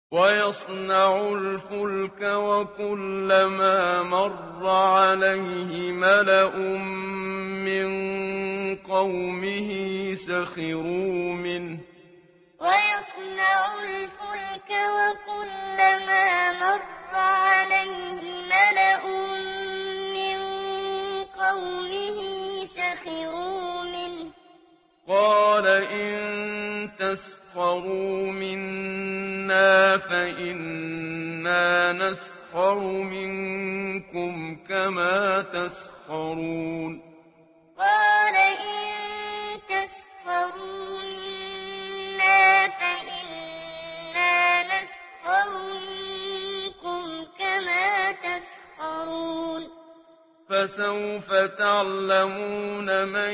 ويصنع الفلك وكلما مر عليه ملأ من قومه سخروا منه ويصنع الفلك وكلما مر عليه ملأ من قومه سخروا منه قال إن تسخروا منا فإنا نسخر منكم كما تسخرون قال إن تسخروا منا فإنا نسخر منكم كما تسخرون فسوف تعلمون من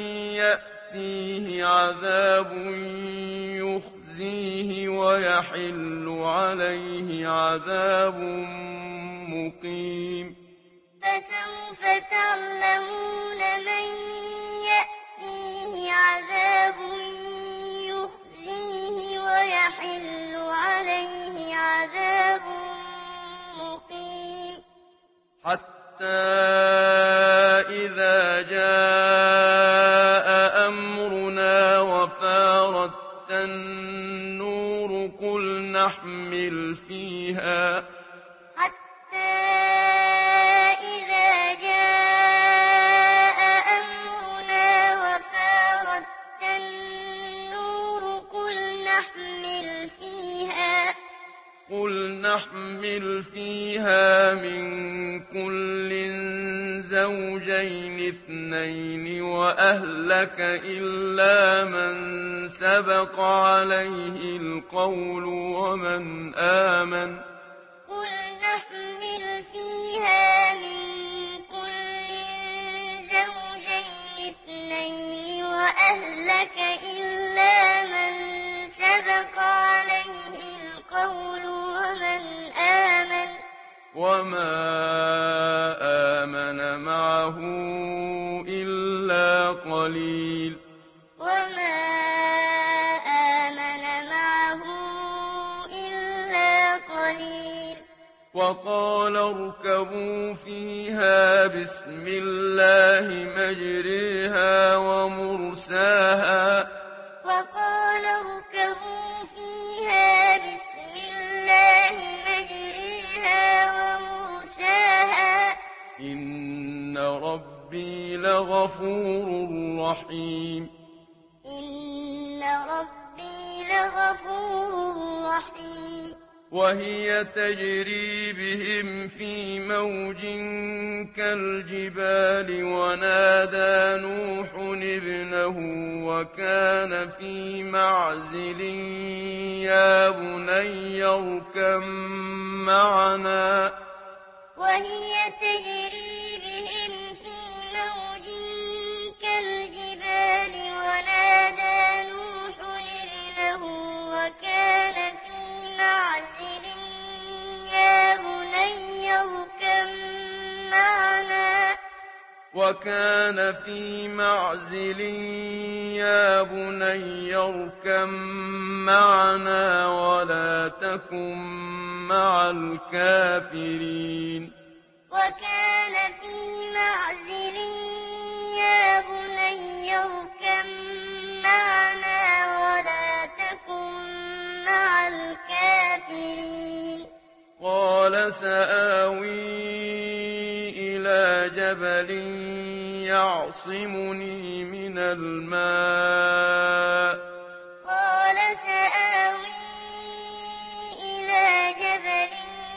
يأتيه عذاب يخزيه ويحل عليه عذاب مقيم فسوف تعلمون من يأتيه عذاب يخزيه ويحل عليه عذاب مقيم حتى إذا جاء أمرنا وفارت النور قل نحمل فيها حتى إذا جاء أمرنا وفارت النور قل نحمل فيها من كل زوجين اثنين وأهلك إلا من سبق عليه القول ومن آمن قل نحمل فيها من كل زوجين اثنين وأهلك إلا من سبق عليه القول وما آمن معه إلا قليل وقال اركبوا فيها بسم الله مجريها ومرساها وقال اركبوا فيها بسم الله مجريها ومرساها إن ربي لغفور رحيم إن ربي لغفور رحيم وهي تجري بهم في موج كالجبال ونادى نوح ابنه وكان في معزل يا بني اركب معنا وهي تجري بهم في موج كالجبال ونادى نوح ابنه وكان في معزل يا بني اركب معنا ولا تكن مع الكافرين وكان في معزل يا بني اركب معنا ولا تكن مع الكافرين قال سآوي إلى جبل يعصمني من الماء قال سآوي إلى جبل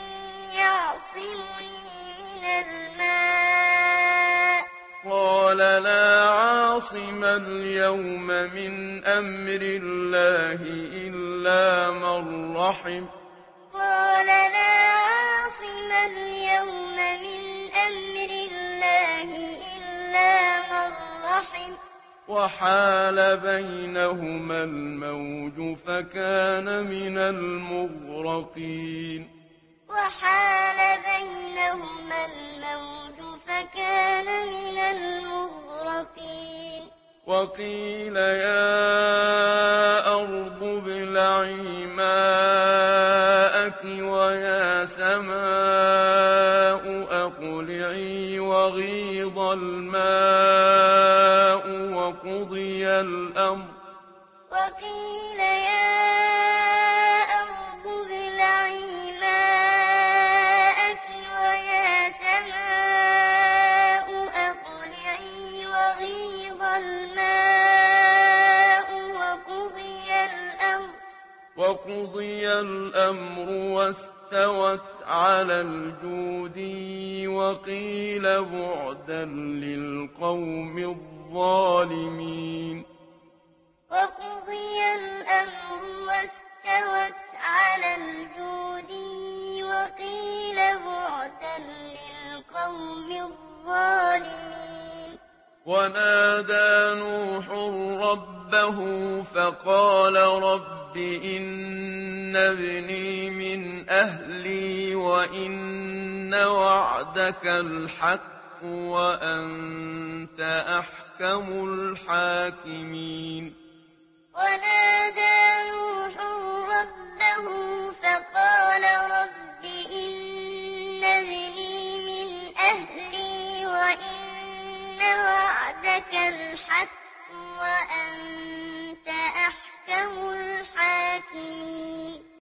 يعصمني من الماء قال لا عاصم اليوم من أمر الله إلا من رحم قال لا عاصم اليوم من أمر الله إلا من رحم وحال بينهما الموج فكان من المغرقين وحال بينهما الموج فكان من المغرقين وقيل يا أرض ابلعي ماءك سماء أقلعي وغيض الماء وقضي الأمر وقيل يا أرض ابلعي ماءك ويا سماء أقلعي وغيض الماء وقضي الأمر واستوت على الجودي وقيل بعدا للقوم الظالمين وقضي الأمر واستوت على الجودي وقيل بعدا للقوم الظالمين ونادى نوح ربه فقال رب إن ابني من أهلي وإن وعدك الحق وأنت أحكم الحاكمين ونادى نوح ربه فقال رب إن ابني من أهلي وإن وعدك الحق وأنت أحكم الحاكمين